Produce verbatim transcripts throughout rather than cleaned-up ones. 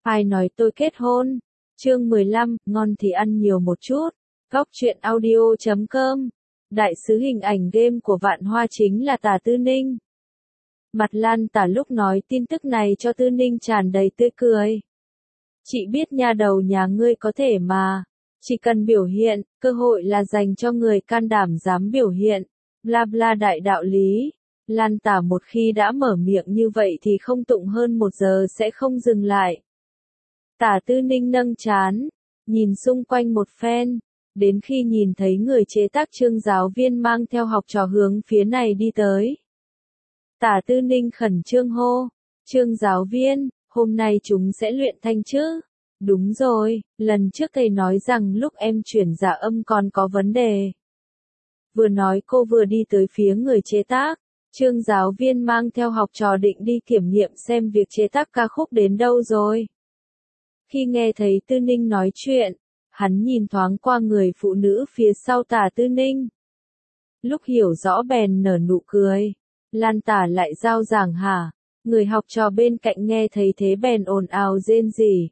Ai nói tôi kết hôn? Chương mười lăm, ngon thì ăn nhiều một chút. Góc truyện audio chấm com. Đại sứ hình ảnh game của Vạn Hoa chính là Tả Tư Ninh. Mặt Lan Tả lúc nói tin tức này cho Tư Ninh tràn đầy tươi cười. Chị biết nha, đầu nhà ngươi có thể mà. Chỉ cần biểu hiện, cơ hội là dành cho người can đảm dám biểu hiện. Bla bla đại đạo lý. Lan Tả một khi đã mở miệng như vậy thì không tụng hơn một giờ sẽ không dừng lại. Tả Tư Ninh nâng trán, nhìn xung quanh một phen, đến khi nhìn thấy người chế tác Trương giáo viên mang theo học trò hướng phía này đi tới. Tả Tư Ninh khẩn trương hô, Trương giáo viên, hôm nay chúng sẽ luyện thanh chứ? Đúng rồi, lần trước thầy nói rằng lúc em chuyển dạ âm còn có vấn đề. Vừa nói cô vừa đi tới phía người chế tác. Trương giáo viên mang theo học trò định đi kiểm nghiệm xem việc chế tác ca khúc đến đâu rồi. Khi nghe thấy Tư Ninh nói chuyện, hắn nhìn thoáng qua người phụ nữ phía sau Tả Tư Ninh. Lúc hiểu rõ bèn nở nụ cười. Lan Tả lại giao giảng hả? Người học trò bên cạnh nghe thấy thế bèn ồn ào rên rỉ.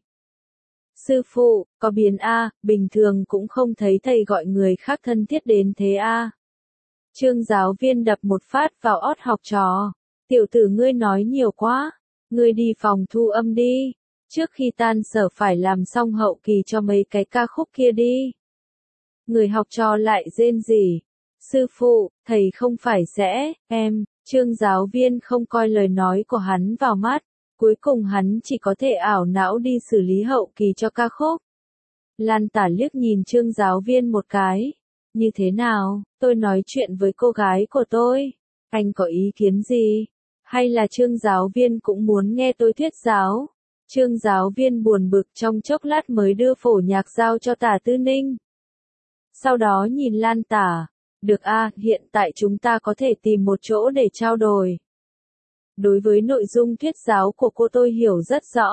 Sư phụ, có biến a, bình thường cũng không thấy thầy gọi người khác thân thiết đến thế a. Trương giáo viên đập một phát vào ót học trò. Tiểu tử ngươi nói nhiều quá. Ngươi đi phòng thu âm đi. Trước khi tan sở phải làm xong hậu kỳ cho mấy cái ca khúc kia đi. Người học trò lại rên rỉ. Sư phụ, thầy không phải sẽ, em, Trương giáo viên không coi lời nói của hắn vào mắt. Cuối cùng hắn chỉ có thể ảo não đi xử lý hậu kỳ cho ca khúc. Lan Tả liếc nhìn Trương giáo viên một cái. Như thế nào, tôi nói chuyện với cô gái của tôi. Anh có ý kiến gì? Hay là Trương giáo viên cũng muốn nghe tôi thuyết giáo? Trương giáo viên buồn bực trong chốc lát mới đưa phổ nhạc giao cho Tả Tư Ninh. Sau đó nhìn Lan Tả. Được a, hiện tại chúng ta có thể tìm một chỗ để trao đổi. Đối với nội dung thuyết giáo của cô tôi hiểu rất rõ.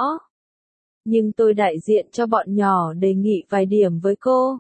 Nhưng tôi đại diện cho bọn nhỏ đề nghị vài điểm với cô.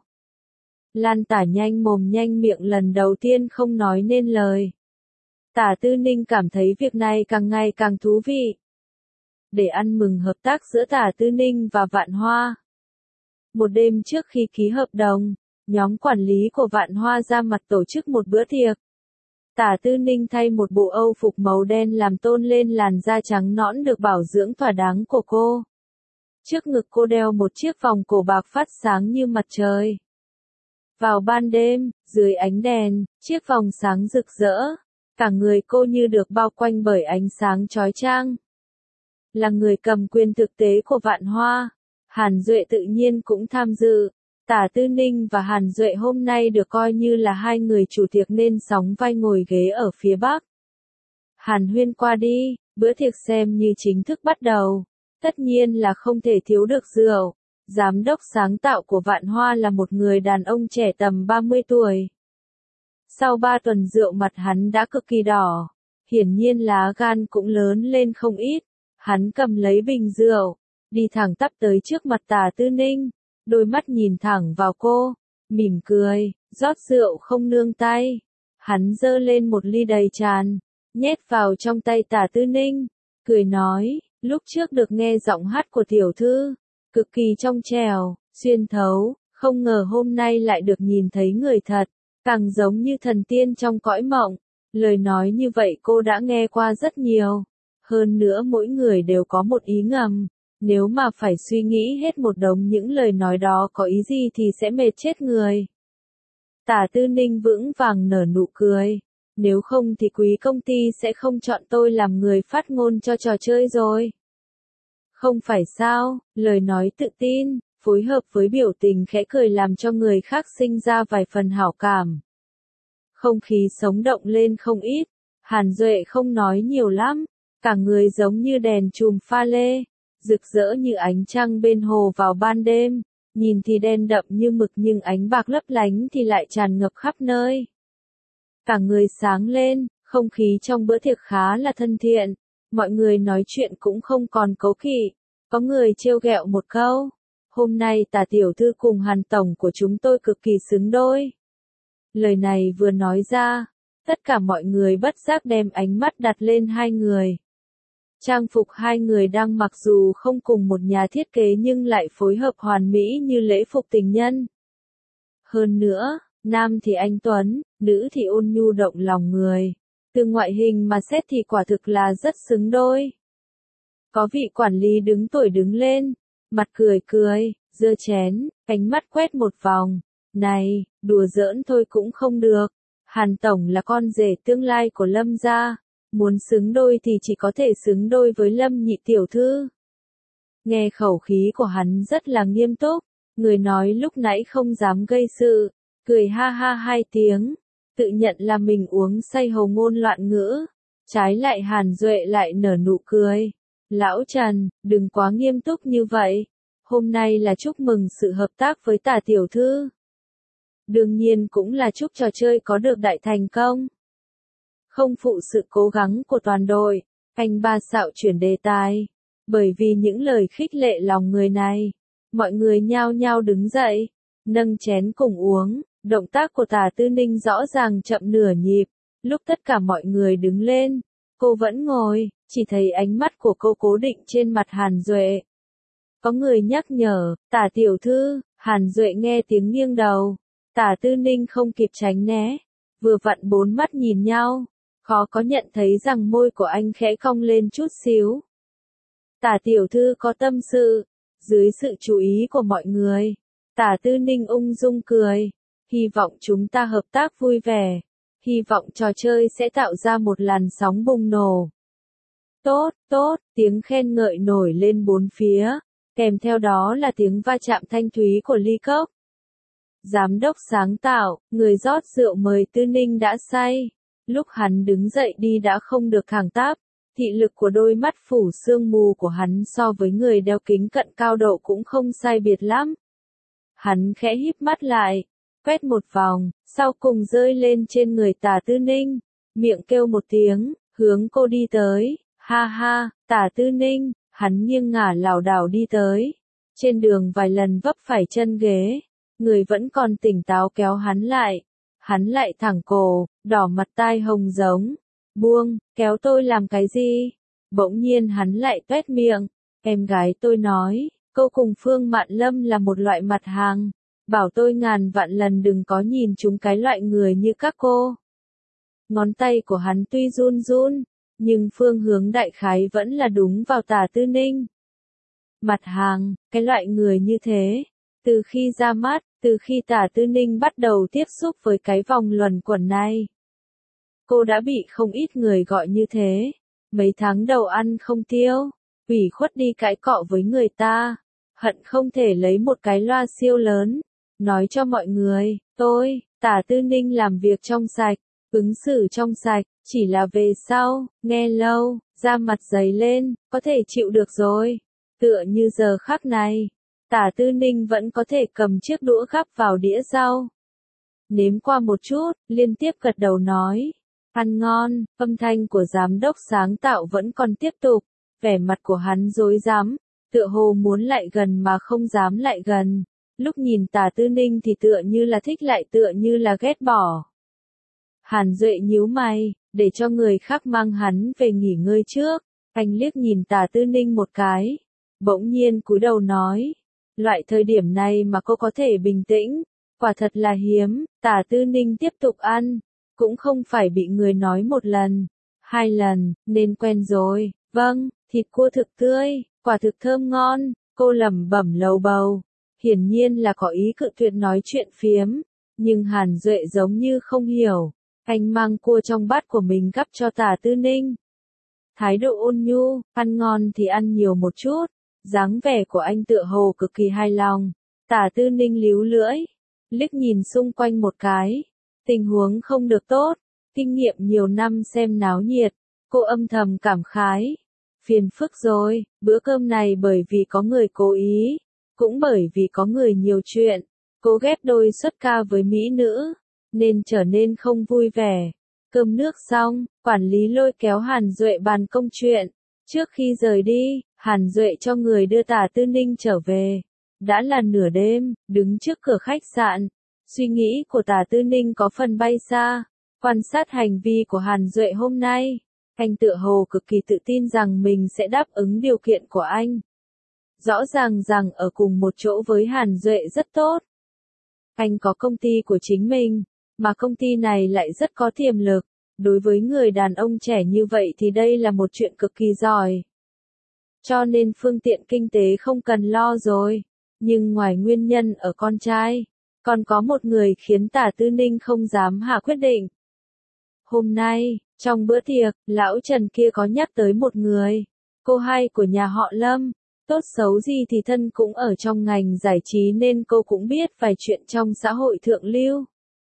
Lan Tả nhanh mồm nhanh miệng lần đầu tiên không nói nên lời. Tả Tư Ninh cảm thấy việc này càng ngày càng thú vị. Để ăn mừng hợp tác giữa Tả Tư Ninh và Vạn Hoa. Một đêm trước khi ký hợp đồng, nhóm quản lý của Vạn Hoa ra mặt tổ chức một bữa tiệc. Tả Tư Ninh thay một bộ âu phục màu đen làm tôn lên làn da trắng nõn được bảo dưỡng thỏa đáng của cô. Trước ngực cô đeo một chiếc vòng cổ bạc phát sáng như mặt trời. Vào ban đêm, dưới ánh đèn, chiếc vòng sáng rực rỡ. Cả người cô như được bao quanh bởi ánh sáng chói chang. Là người cầm quyền thực tế của Vạn Hoa, Hàn Duệ tự nhiên cũng tham dự. Tả Tư Ninh và Hàn Duệ hôm nay được coi như là hai người chủ tiệc nên sóng vai ngồi ghế ở phía bắc. Hàn huyên qua đi, bữa tiệc xem như chính thức bắt đầu. Tất nhiên là không thể thiếu được rượu. Giám đốc sáng tạo của Vạn Hoa là một người đàn ông trẻ tầm ba mươi tuổi. Sau ba tuần rượu mặt hắn đã cực kỳ đỏ. Hiển nhiên lá gan cũng lớn lên không ít. Hắn cầm lấy bình rượu, đi thẳng tắp tới trước mặt Tả Tư Ninh. Đôi mắt nhìn thẳng vào cô, mỉm cười, rót rượu không nương tay. Hắn giơ lên một ly đầy tràn, nhét vào trong tay Tả Tư Ninh, cười nói, lúc trước được nghe giọng hát của tiểu thư, cực kỳ trong trẻo, xuyên thấu, không ngờ hôm nay lại được nhìn thấy người thật, càng giống như thần tiên trong cõi mộng. Lời nói như vậy cô đã nghe qua rất nhiều, hơn nữa mỗi người đều có một ý ngầm. Nếu mà phải suy nghĩ hết một đống những lời nói đó có ý gì thì sẽ mệt chết người. Tả Tư Ninh vững vàng nở nụ cười. Nếu không thì quý công ty sẽ không chọn tôi làm người phát ngôn cho trò chơi rồi. Không phải sao, lời nói tự tin, phối hợp với biểu tình khẽ cười làm cho người khác sinh ra vài phần hảo cảm. Không khí sống động lên không ít. Hàn Duệ không nói nhiều lắm. Cả người giống như đèn chùm pha lê. Rực rỡ như ánh trăng bên hồ vào ban đêm, nhìn thì đen đậm như mực nhưng ánh bạc lấp lánh thì lại tràn ngập khắp nơi. Cả người sáng lên, không khí trong bữa tiệc khá là thân thiện, mọi người nói chuyện cũng không còn cấu kỵ, có người trêu ghẹo một câu. Hôm nay Tả tiểu thư cùng Hàn tổng của chúng tôi cực kỳ xứng đôi. Lời này vừa nói ra, tất cả mọi người bất giác đem ánh mắt đặt lên hai người. Trang phục hai người đang mặc dù không cùng một nhà thiết kế nhưng lại phối hợp hoàn mỹ như lễ phục tình nhân. Hơn nữa, nam thì anh tuấn, nữ thì ôn nhu động lòng người. Từ ngoại hình mà xét thì quả thực là rất xứng đôi. Có vị quản lý đứng tuổi đứng lên, mặt cười cười, giơ chén, ánh mắt quét một vòng. Này, đùa giỡn thôi cũng không được. Hàn Tổng là con rể tương lai của Lâm gia. Muốn xứng đôi thì chỉ có thể xứng đôi với Lâm nhị tiểu thư. Nghe khẩu khí của hắn rất là nghiêm túc. Người nói lúc nãy không dám gây sự. Cười ha ha hai tiếng. Tự nhận là mình uống say hầu ngôn loạn ngữ. Trái lại Hàn Duệ lại nở nụ cười. Lão Trần, đừng quá nghiêm túc như vậy. Hôm nay là chúc mừng sự hợp tác với Tả tiểu thư. Đương nhiên cũng là chúc trò chơi có được đại thành công. Không phụ sự cố gắng của toàn đội, anh ba xạo chuyển đề tài. Bởi vì những lời khích lệ lòng người này, mọi người nhao nhao đứng dậy, nâng chén cùng uống. Động tác của Tả Tư Ninh rõ ràng chậm nửa nhịp. Lúc tất cả mọi người đứng lên, cô vẫn ngồi, chỉ thấy ánh mắt của cô cố định trên mặt Hàn Duệ. Có người nhắc nhở, Tả tiểu thư. Hàn Duệ nghe tiếng nghiêng đầu. Tả Tư Ninh không kịp tránh né, vừa vặn bốn mắt nhìn nhau, khó có nhận thấy rằng môi của anh khẽ cong lên chút xíu. Tả tiểu thư có tâm sự. Dưới sự chú ý của mọi người, Tả Tư Ninh ung dung cười. Hy vọng chúng ta hợp tác vui vẻ. Hy vọng trò chơi sẽ tạo ra một làn sóng bùng nổ. Tốt, tốt, tiếng khen ngợi nổi lên bốn phía, kèm theo đó là tiếng va chạm thanh thúy của ly cốc. Giám đốc sáng tạo, người rót rượu mời Tư Ninh đã say. Lúc hắn đứng dậy đi đã không được thẳng tắp. Thị lực của đôi mắt phủ sương mù của hắn so với người đeo kính cận cao độ cũng không sai biệt lắm. Hắn khẽ híp mắt lại, quét một vòng, sau cùng rơi lên trên người Tả Tư Ninh. Miệng kêu một tiếng, hướng cô đi tới. Ha ha, Tả Tư Ninh, hắn nghiêng ngả lảo đảo đi tới. Trên đường vài lần vấp phải chân ghế. Người vẫn còn tỉnh táo kéo hắn lại. Hắn lại thẳng cổ, đỏ mặt tai hồng giống. Buông, kéo tôi làm cái gì? Bỗng nhiên hắn lại toét miệng. Em gái tôi nói, cô cùng Phương Mạn Lâm là một loại mặt hàng. Bảo tôi ngàn vạn lần đừng có nhìn chúng cái loại người như các cô. Ngón tay của hắn tuy run run, nhưng phương hướng đại khái vẫn là đúng vào Tả Tư Ninh. Mặt hàng, cái loại người như thế. Từ khi ra mắt, từ khi Tả Tư Ninh bắt đầu tiếp xúc với cái vòng luẩn quẩn này, cô đã bị không ít người gọi như thế. Mấy tháng đầu ăn không tiêu, ủy khuất đi cãi cọ với người ta, hận không thể lấy một cái loa siêu lớn, nói cho mọi người, tôi, Tả Tư Ninh làm việc trong sạch, ứng xử trong sạch, chỉ là về sau, nghe lâu, da mặt dày lên, có thể chịu được rồi. Tựa như giờ khắc này, Tả Tư Ninh vẫn có thể cầm chiếc đũa gắp vào đĩa rau. Nếm qua một chút, liên tiếp gật đầu nói. Ăn ngon, âm thanh của giám đốc sáng tạo vẫn còn tiếp tục. Vẻ mặt của hắn rối rắm, tựa hồ muốn lại gần mà không dám lại gần. Lúc nhìn Tả Tư Ninh thì tựa như là thích lại tựa như là ghét bỏ. Hàn Duệ nhíu mày, để cho người khác mang hắn về nghỉ ngơi trước. Anh liếc nhìn Tả Tư Ninh một cái. Bỗng nhiên cúi đầu nói. Loại thời điểm này mà cô có thể bình tĩnh, quả thật là hiếm. Tả Tư Ninh tiếp tục ăn, cũng không phải bị người nói một lần, hai lần, nên quen rồi. Vâng, thịt cua thực tươi, quả thực thơm ngon, cô lẩm bẩm lầu bầu. Hiển nhiên là có ý cự tuyệt nói chuyện phiếm, nhưng Hàn Duệ giống như không hiểu. Anh mang cua trong bát của mình gắp cho Tả Tư Ninh. Thái độ ôn nhu, ăn ngon thì ăn nhiều một chút. Dáng vẻ của anh tựa hồ cực kỳ hài lòng. Tả Tư Ninh líu lưỡi, liếc nhìn xung quanh một cái. Tình huống không được tốt, kinh nghiệm nhiều năm xem náo nhiệt, cô âm thầm cảm khái. Phiền phức rồi, bữa cơm này bởi vì có người cố ý, cũng bởi vì có người nhiều chuyện, cố ghép đôi xuất ca với mỹ nữ, nên trở nên không vui vẻ. Cơm nước xong, quản lý lôi kéo Hàn Duệ bàn công chuyện. Trước khi rời đi, Hàn Duệ cho người đưa Tả Tư Ninh trở về. Đã là nửa đêm, đứng trước cửa khách sạn. Suy nghĩ của Tả Tư Ninh có phần bay xa. Quan sát hành vi của Hàn Duệ hôm nay, Anh tựa hồ cực kỳ tự tin rằng mình sẽ đáp ứng điều kiện của anh. Rõ ràng rằng ở cùng một chỗ với Hàn Duệ rất tốt. Anh có công ty của chính mình, mà công ty này lại rất có tiềm lực. Đối với người đàn ông trẻ như vậy thì đây là một chuyện cực kỳ giỏi. Cho nên phương tiện kinh tế không cần lo rồi. Nhưng ngoài nguyên nhân ở con trai, còn có một người khiến Tả Tư Ninh không dám hạ quyết định. Hôm nay, trong bữa tiệc, lão Trần kia có nhắc tới một người, cô hai của nhà họ Lâm. Tốt xấu gì thì thân cũng ở trong ngành giải trí nên cô cũng biết vài chuyện trong xã hội thượng lưu.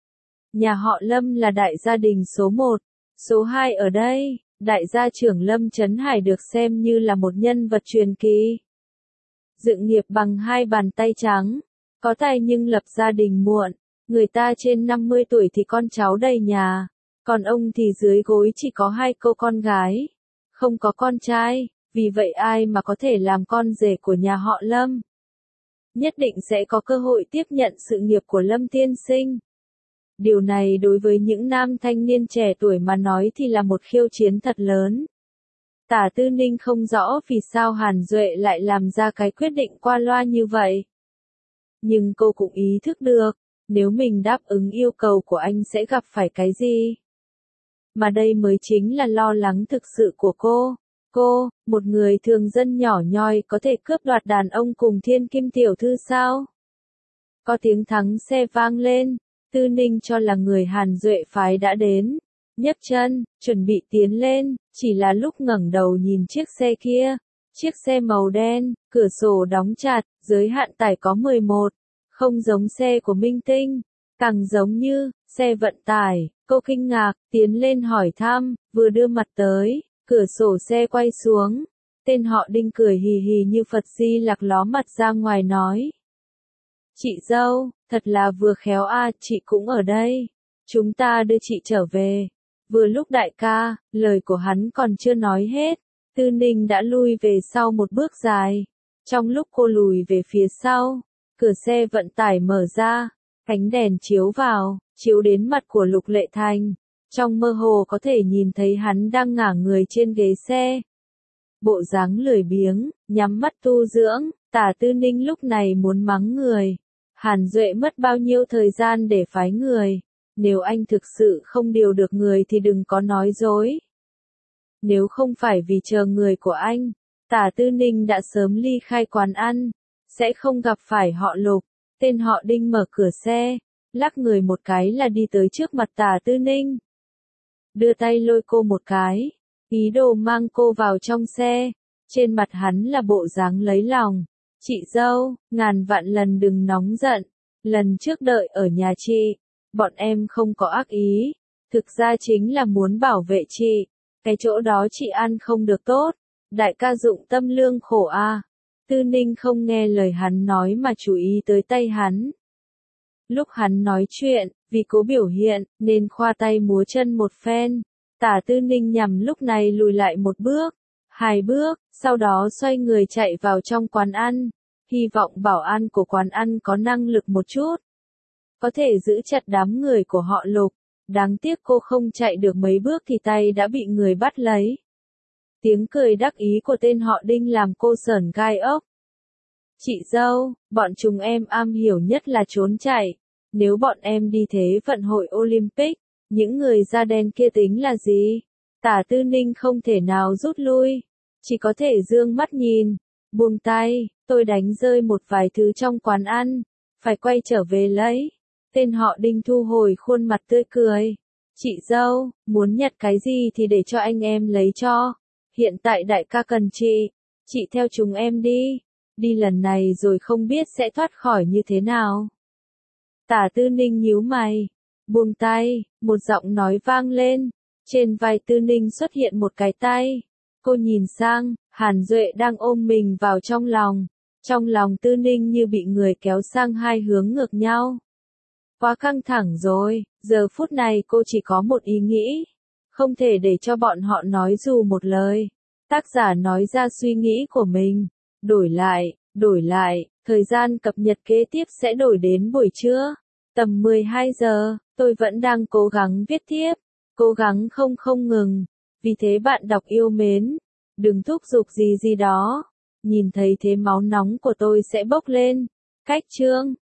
Nhà họ Lâm là đại gia đình số một, số hai ở đây, đại gia trưởng Lâm Chấn Hải được xem như là một nhân vật truyền kỳ. Dựng nghiệp bằng hai bàn tay trắng, có tài nhưng lập gia đình muộn, người ta trên năm mươi tuổi thì con cháu đầy nhà, còn ông thì dưới gối chỉ có hai cô con gái, không có con trai. Vì vậy ai mà có thể làm con rể của nhà họ Lâm? Nhất định sẽ có cơ hội tiếp nhận sự nghiệp của Lâm tiên sinh. Điều này đối với những nam thanh niên trẻ tuổi mà nói thì là một khiêu chiến thật lớn. Tả Tư Ninh không rõ vì sao Hàn Duệ lại làm ra cái quyết định qua loa như vậy. Nhưng cô cũng ý thức được, nếu mình đáp ứng yêu cầu của anh sẽ gặp phải cái gì. Mà đây mới chính là lo lắng thực sự của cô. Cô, một người thường dân nhỏ nhoi có thể cướp đoạt đàn ông cùng thiên kim tiểu thư sao? Có tiếng thắng xe vang lên, Tư Ninh cho là người Hàn Duệ phái đã đến. Nhấc chân, chuẩn bị tiến lên, chỉ là lúc ngẩng đầu nhìn chiếc xe kia. Chiếc xe màu đen, cửa sổ đóng chặt, giới hạn tải có mười một. Không giống xe của Minh Tinh, càng giống như xe vận tải. Cô kinh ngạc, tiến lên hỏi thăm, vừa đưa mặt tới. Cửa sổ xe quay xuống, tên họ Đinh cười hì hì như Phật Di Lặc ló mặt ra ngoài nói. Chị dâu, thật là vừa khéo a, à, chị cũng ở đây. Chúng ta đưa chị trở về. Vừa lúc đại ca, lời của hắn còn chưa nói hết, Tư Ninh đã lui về sau một bước dài. Trong lúc cô lùi về phía sau, cửa xe vận tải mở ra, ánh đèn chiếu vào, chiếu đến mặt của Lục Lệ Thành. Trong mơ hồ có thể nhìn thấy hắn đang ngả người trên ghế xe. Bộ dáng lười biếng, nhắm mắt tu dưỡng, Tả Tư Ninh lúc này muốn mắng người. Hàn Duệ mất bao nhiêu thời gian để phái người. Nếu anh thực sự không điều được người thì đừng có nói dối. Nếu không phải vì chờ người của anh, Tả Tư Ninh đã sớm ly khai quán ăn. Sẽ không gặp phải họ Lục. Tên họ Đinh mở cửa xe, lắc người một cái là đi tới trước mặt Tả Tư Ninh. Đưa tay lôi cô một cái, ý đồ mang cô vào trong xe. Trên mặt hắn là bộ dáng lấy lòng. Chị dâu, ngàn vạn lần đừng nóng giận. Lần trước đợi ở nhà chị, bọn em không có ác ý. Thực ra chính là muốn bảo vệ chị. Cái chỗ đó chị ăn không được tốt. Đại ca dụng tâm lương khổ a. À. Tư Ninh không nghe lời hắn nói mà chú ý tới tay hắn. Lúc hắn nói chuyện, vì cố biểu hiện, nên khoa tay múa chân một phen. Tả Tư Ninh nhằm lúc này lùi lại một bước, hai bước, sau đó xoay người chạy vào trong quán ăn. Hy vọng bảo an của quán ăn có năng lực một chút. Có thể giữ chặt đám người của họ Lục. Đáng tiếc cô không chạy được mấy bước thì tay đã bị người bắt lấy. Tiếng cười đắc ý của tên họ Đinh làm cô sởn gai ốc. Chị dâu, bọn chúng em am hiểu nhất là trốn chạy. Nếu bọn em đi thế vận hội Olympic, những người da đen kia tính là gì? Tả Tư Ninh không thể nào rút lui, chỉ có thể dương mắt nhìn, buông tay, tôi đánh rơi một vài thứ trong quán ăn, phải quay trở về lấy. Tên họ Đinh thu hồi khuôn mặt tươi cười. Chị dâu, muốn nhặt cái gì thì để cho anh em lấy cho. Hiện tại đại ca cần chị, chị theo chúng em đi. Đi lần này rồi không biết sẽ thoát khỏi như thế nào. Tả Tư Ninh nhíu mày, buông tay, một giọng nói vang lên. Trên vai Tư Ninh xuất hiện một cái tay. Cô nhìn sang, Hàn Duệ đang ôm mình vào trong lòng. Trong lòng Tư Ninh như bị người kéo sang hai hướng ngược nhau. Quá căng thẳng rồi, giờ phút này cô chỉ có một ý nghĩ. Không thể để cho bọn họ nói dù một lời. Tác giả nói ra suy nghĩ của mình. Đổi lại, đổi lại, thời gian cập nhật kế tiếp sẽ đổi đến buổi trưa. Tầm mười hai giờ, tôi vẫn đang cố gắng viết tiếp. Cố gắng không không ngừng. Vì thế bạn đọc yêu mến, đừng thúc giục gì gì đó. Nhìn thấy thế máu nóng của tôi sẽ bốc lên. Cách chương